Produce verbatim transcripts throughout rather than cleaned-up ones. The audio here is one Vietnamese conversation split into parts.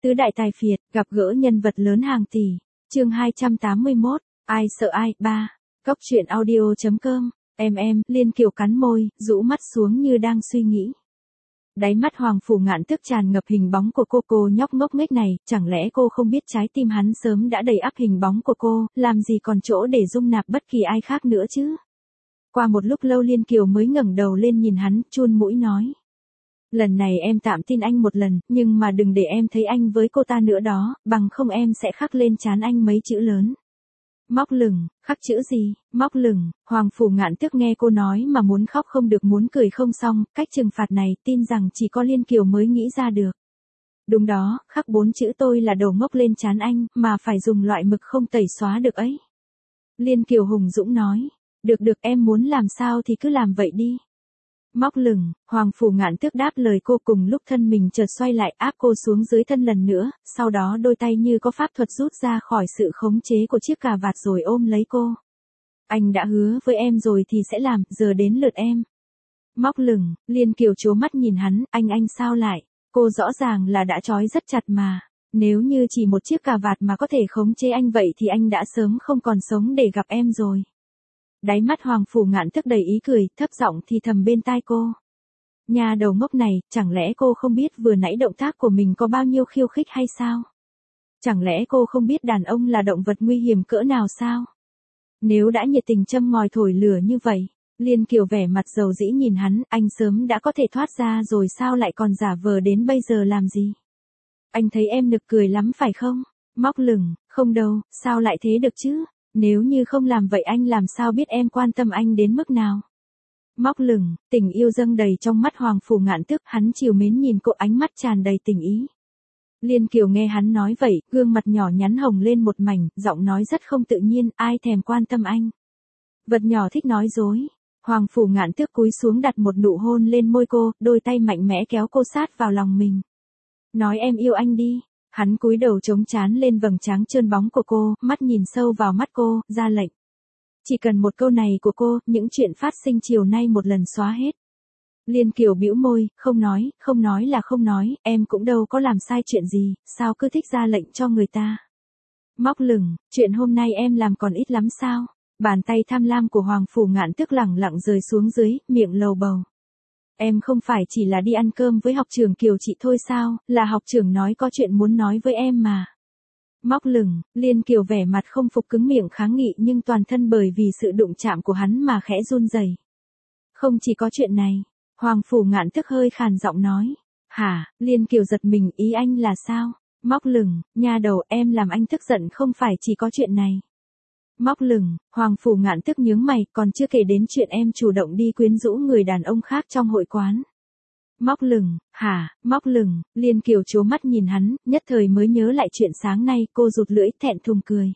Tứ đại tài phiệt, gặp gỡ nhân vật lớn hàng tỷ. Chương hai trăm tám mươi mốt, ai sợ ai, ba. Cốc truyện audio.com, em em, Liên Kiều cắn môi, rũ mắt xuống như đang suy nghĩ. Đáy mắt Hoàng Phủ Ngạn tức tràn ngập hình bóng của cô cô nhóc ngốc nghếch này, chẳng lẽ cô không biết trái tim hắn sớm đã đầy ắp hình bóng của cô, làm gì còn chỗ để dung nạp bất kỳ ai khác nữa chứ? Qua một lúc lâu Liên Kiều mới ngẩng đầu lên nhìn hắn, chun mũi nói. Lần này em tạm tin anh một lần, nhưng mà đừng để em thấy anh với cô ta nữa đó, bằng không em sẽ khắc lên trán anh mấy chữ lớn. Móc lửng, khắc chữ gì, móc lửng, Hoàng Phủ Ngạn tức nghe cô nói mà muốn khóc không được muốn cười không xong, cách trừng phạt này tin rằng chỉ có Liên Kiều mới nghĩ ra được. Đúng đó, khắc bốn chữ tôi là đầu ngốc lên trán anh, mà phải dùng loại mực không tẩy xóa được ấy. Liên Kiều hùng dũng nói, được được em muốn làm sao thì cứ làm vậy đi. Móc lửng, Hoàng Phủ Ngạn tức đáp lời cô cùng lúc thân mình chợt xoay lại áp cô xuống dưới thân lần nữa, sau đó đôi tay như có pháp thuật rút ra khỏi sự khống chế của chiếc cà vạt rồi ôm lấy cô. Anh đã hứa với em rồi thì sẽ làm, giờ đến lượt em. Móc lửng, Liên Kiều trố mắt nhìn hắn, anh anh sao lại, cô rõ ràng là đã trói rất chặt mà, nếu như chỉ một chiếc cà vạt mà có thể khống chế anh vậy thì anh đã sớm không còn sống để gặp em rồi. Đáy mắt Hoàng Phủ Ngạn tức đầy ý cười, thấp giọng thì thầm bên tai cô. Nhà đầu ngốc này, chẳng lẽ cô không biết vừa nãy động tác của mình có bao nhiêu khiêu khích hay sao? Chẳng lẽ cô không biết đàn ông là động vật nguy hiểm cỡ nào sao? Nếu đã nhiệt tình châm ngòi thổi lửa như vậy, Liên Kiều vẻ mặt dầu dĩ nhìn hắn, anh sớm đã có thể thoát ra rồi sao lại còn giả vờ đến bây giờ làm gì? Anh thấy em nực cười lắm phải không? Móc lửng, không đâu, sao lại thế được chứ? Nếu như không làm vậy anh làm sao biết em quan tâm anh đến mức nào? Móc lửng, tình yêu dâng đầy trong mắt Hoàng Phủ Ngạn tức, hắn trìu mến nhìn cô ánh mắt tràn đầy tình ý. Liên Kiều nghe hắn nói vậy, gương mặt nhỏ nhắn hồng lên một mảnh, giọng nói rất không tự nhiên, ai thèm quan tâm anh. Vật nhỏ thích nói dối. Hoàng Phủ Ngạn tức cúi xuống đặt một nụ hôn lên môi cô, đôi tay mạnh mẽ kéo cô sát vào lòng mình. Nói em yêu anh đi. Hắn cúi đầu chống trán lên vầng trán trơn bóng của cô, mắt nhìn sâu vào mắt cô, ra lệnh. Chỉ cần một câu này của cô, những chuyện phát sinh chiều nay một lần xóa hết. Liên Kiều bĩu môi, không nói, không nói là không nói, em cũng đâu có làm sai chuyện gì, sao cứ thích ra lệnh cho người ta. Móc lửng, chuyện hôm nay em làm còn ít lắm sao? Bàn tay tham lam của Hoàng Phủ Ngạn tức lẳng lặng rơi xuống dưới, miệng lầu bầu. Em không phải chỉ là đi ăn cơm với học trưởng Kiều chị thôi sao, là học trưởng nói có chuyện muốn nói với em mà. Móc lửng, Liên Kiều vẻ mặt không phục cứng miệng kháng nghị nhưng toàn thân bởi vì sự đụng chạm của hắn mà khẽ run rẩy. Không chỉ có chuyện này, Hoàng Phủ Ngạn tức hơi khàn giọng nói. Hả, Liên Kiều giật mình, ý anh là sao? Móc lửng, nha đầu em làm anh tức giận không phải chỉ có chuyện này. Móc lửng, Hoàng Phủ Ngạn tức nhướng mày, còn chưa kể đến chuyện em chủ động đi quyến rũ người đàn ông khác trong hội quán. Móc lửng, hả, móc lửng, Liên Kiều trố mắt nhìn hắn, nhất thời mới nhớ lại chuyện sáng nay, cô rụt lưỡi thẹn thùng cười.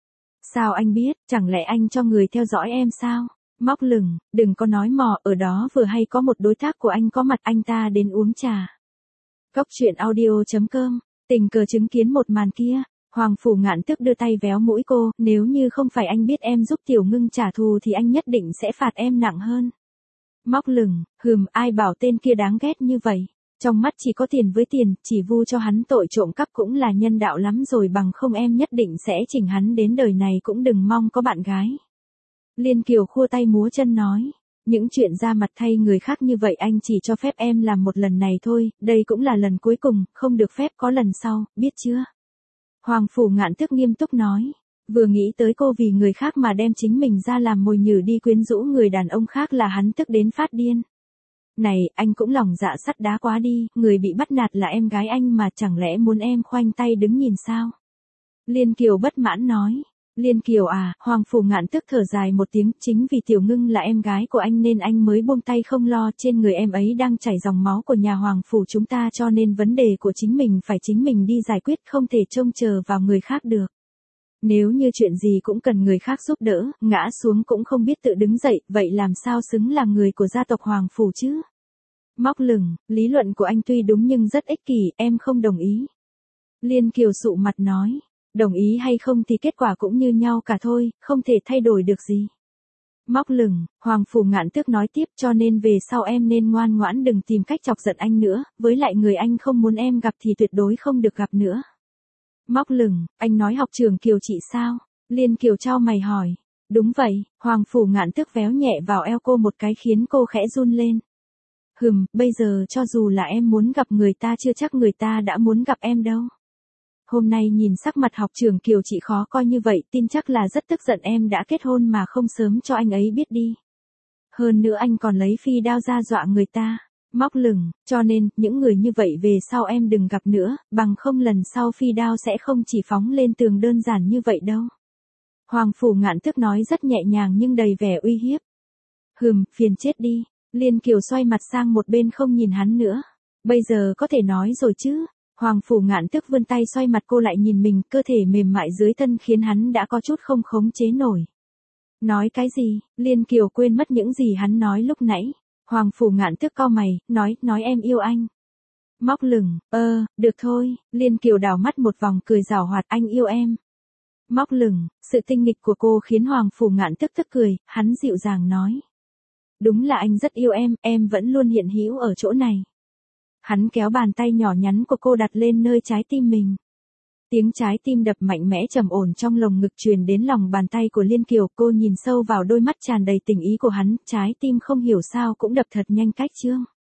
Sao anh biết, chẳng lẽ anh cho người theo dõi em sao? Móc lửng, đừng có nói mò, ở đó vừa hay có một đối tác của anh có mặt, anh ta đến uống trà. Cốc truyện audio.com, tình cờ chứng kiến một màn kia. Hoàng Phủ Ngạn tức đưa tay véo mũi cô, nếu như không phải anh biết em giúp Tiểu Ngưng trả thù thì anh nhất định sẽ phạt em nặng hơn. Móc lửng, hừm, ai bảo tên kia đáng ghét như vậy, trong mắt chỉ có tiền với tiền, chỉ vu cho hắn tội trộm cắp cũng là nhân đạo lắm rồi, bằng không em nhất định sẽ chỉnh hắn đến đời này cũng đừng mong có bạn gái. Liên Kiều khua tay múa chân nói, những chuyện ra mặt thay người khác như vậy anh chỉ cho phép em làm một lần này thôi, đây cũng là lần cuối cùng, không được phép có lần sau, biết chưa? Hoàng Phủ Ngạn tức nghiêm túc nói, vừa nghĩ tới cô vì người khác mà đem chính mình ra làm mồi nhử đi quyến rũ người đàn ông khác là hắn tức đến phát điên. Này, anh cũng lòng dạ sắt đá quá đi, người bị bắt nạt là em gái anh mà chẳng lẽ muốn em khoanh tay đứng nhìn sao? Liên Kiều bất mãn nói, Liên Kiều à, Hoàng Phủ Ngạn tức thở dài một tiếng, chính vì Tiểu Ngưng là em gái của anh nên anh mới buông tay không lo, trên người em ấy đang chảy dòng máu của nhà Hoàng Phủ chúng ta cho nên vấn đề của chính mình phải chính mình đi giải quyết, không thể trông chờ vào người khác được. Nếu như chuyện gì cũng cần người khác giúp đỡ, ngã xuống cũng không biết tự đứng dậy, vậy làm sao xứng là người của gia tộc Hoàng Phủ chứ? Móc lửng, lý luận của anh tuy đúng nhưng rất ích kỷ, em không đồng ý. Liên Kiều sụ mặt nói. Đồng ý hay không thì kết quả cũng như nhau cả thôi, không thể thay đổi được gì. Móc lửng, Hoàng Phủ Ngạn Tước nói tiếp, cho nên về sau em nên ngoan ngoãn đừng tìm cách chọc giận anh nữa, với lại người anh không muốn em gặp thì tuyệt đối không được gặp nữa. Móc lửng, anh nói học trường Kiều chị sao? Liên Kiều chau mày hỏi. Đúng vậy, Hoàng Phủ Ngạn Tước véo nhẹ vào eo cô một cái khiến cô khẽ run lên. Hừm, bây giờ cho dù là em muốn gặp người ta chưa chắc người ta đã muốn gặp em đâu. Hôm nay nhìn sắc mặt học trưởng Kiều chị khó coi như vậy, tin chắc là rất tức giận em đã kết hôn mà không sớm cho anh ấy biết đi. Hơn nữa anh còn lấy phi đao ra dọa người ta. Móc lửng, cho nên, những người như vậy về sau em đừng gặp nữa, bằng không lần sau phi đao sẽ không chỉ phóng lên tường đơn giản như vậy đâu. Hoàng Phủ Ngạn Tước nói rất nhẹ nhàng nhưng đầy vẻ uy hiếp. Hừm, phiền chết đi. Liên Kiều xoay mặt sang một bên không nhìn hắn nữa. Bây giờ có thể nói rồi chứ. Hoàng Phủ Ngạn Tước vươn tay xoay mặt cô lại nhìn mình, cơ thể mềm mại dưới thân khiến hắn đã có chút không khống chế nổi. Nói cái gì? Liên Kiều quên mất những gì hắn nói lúc nãy. Hoàng Phủ Ngạn Tước cau mày, nói, nói em yêu anh. Móc lửng, ơ, được thôi. Liên Kiều đảo mắt một vòng cười giảo hoạt, anh yêu em. Móc lửng, sự tinh nghịch của cô khiến Hoàng Phủ Ngạn Tước tức cười, hắn dịu dàng nói. Đúng là anh rất yêu em, em vẫn luôn hiện hữu ở chỗ này. Hắn kéo bàn tay nhỏ nhắn của cô đặt lên nơi trái tim mình. Tiếng trái tim đập mạnh mẽ trầm ổn trong lồng ngực truyền đến lòng bàn tay của Liên Kiều, cô nhìn sâu vào đôi mắt tràn đầy tình ý của hắn, trái tim không hiểu sao cũng đập thật nhanh cách chương.